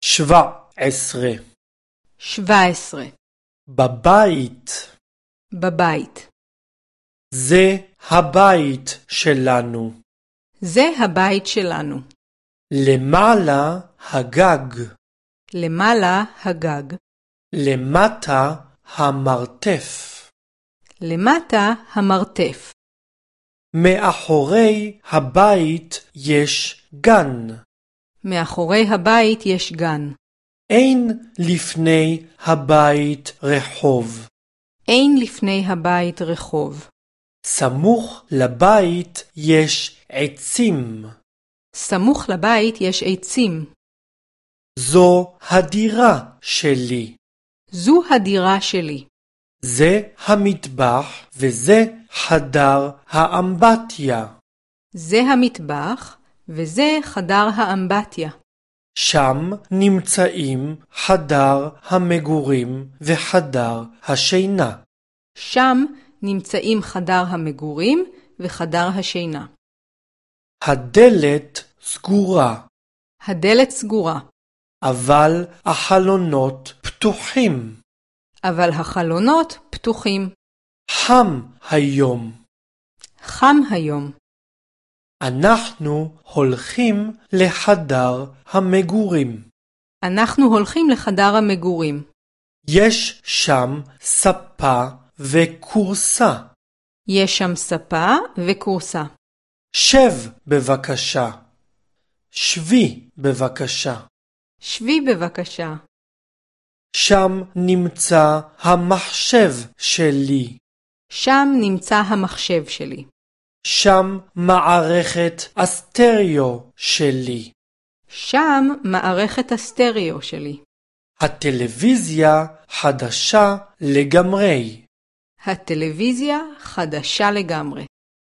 17. 17. בבית. בבית. זה הבית שלנו. זה הבית שלנו. למעלה הגג. למעלה הגג. למטה המרתף. למטה המרתף. מאחורי הבית יש גן. מאחורי הבית יש גן. אין לפני הבית רחוב. אין לפני הבית רחוב. סמוך לבית יש עצים. סמוך לבית יש עצים. זו הדירה שלי. זו הדירה שלי. זה המטבח וזה חדר האמבטיה. זה המטבח וזה חדר האמבטיה. שם נמצאים חדר המגורים וחדר השינה. שם נמצאים חדר המגורים וחדר השינה. הדלת סגורה. הדלת סגורה. אבל החלונות פתוחים. אבל החלונות פתוחים. חם היום. חם היום. אנחנו הולכים לחדר המגורים. אנחנו הולכים לחדר המגורים. יש שם ספה וקורסה. יש שם ספה וקורסה. שב בבקשה. שבי בבקשה. שבי בבקשה. שם נמצא המחשב שלי. שם נמצא המחשב שלי. שם מערכת הסטריאו שלי. שם מערכת הסטריאו שלי. הטלוויזיה חדשה לגמרי. הטלוויזיה חדשה לגמרי.